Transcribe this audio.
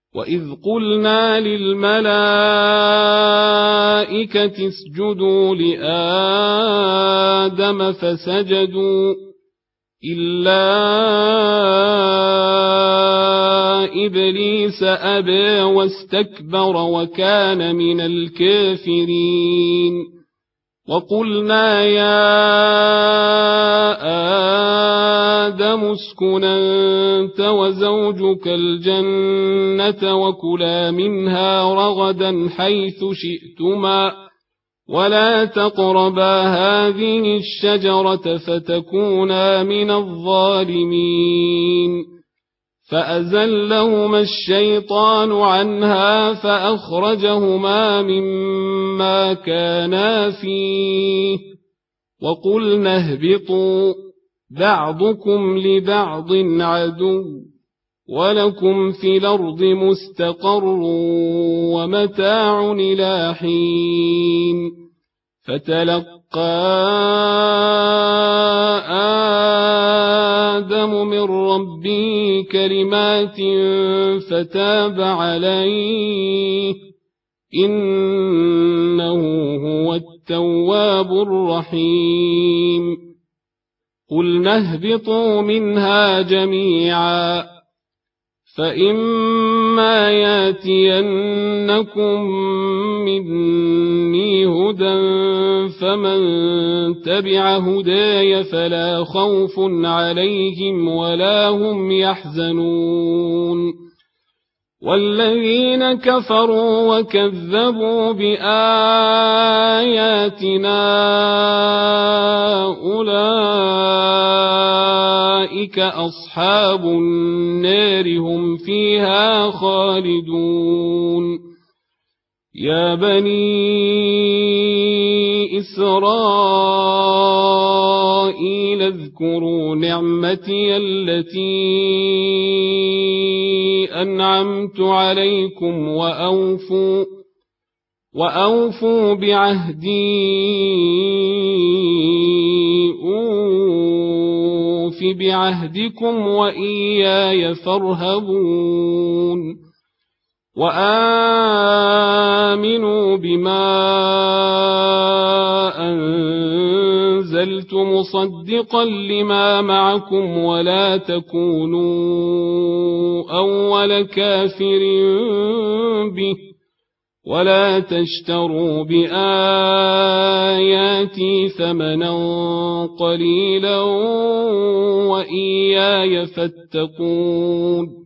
وإذ قلنا للملائكة اسجدوا لآدم فسجدوا إلا إبليس أبى واستكبر وكان من الكافرين وقلنا يا آدم اسكن أنت وزوجك الجنة وكلا منها رغدا حيث شئتما ولا تقربا هذه الشجرة فتكونا من الظالمين فأزلهما الشيطان عنها فأخرجهما مما كانا فيه وقلنا اهبطوا بعضكم لبعض عدو ولكم في الأرض مستقر ومتاع إلى حين فتلقى آدم من ربه كلمات فتاب عليه إنه هو التواب الرحيم قلنا اهبطوا منها جميعا فإما ياتينكم مني هدى فمن تبع هداي فلا خوف عليهم ولا هم يحزنون والذين كفروا وكذبوا بآياتنا أولئك أصحاب النار هم فيها خالدون يا بني إسرائيل اذكروا نعمتي التي أنعمت عليكم وأوفوا بعهدي أوف بعهدكم وإياي فارهبون وآمنوا بما أنزلت مصدقا لما معكم ولا تكونوا أول كافر به ولا تشتروا بآياتي ثمنا قليلا وإياي فاتقون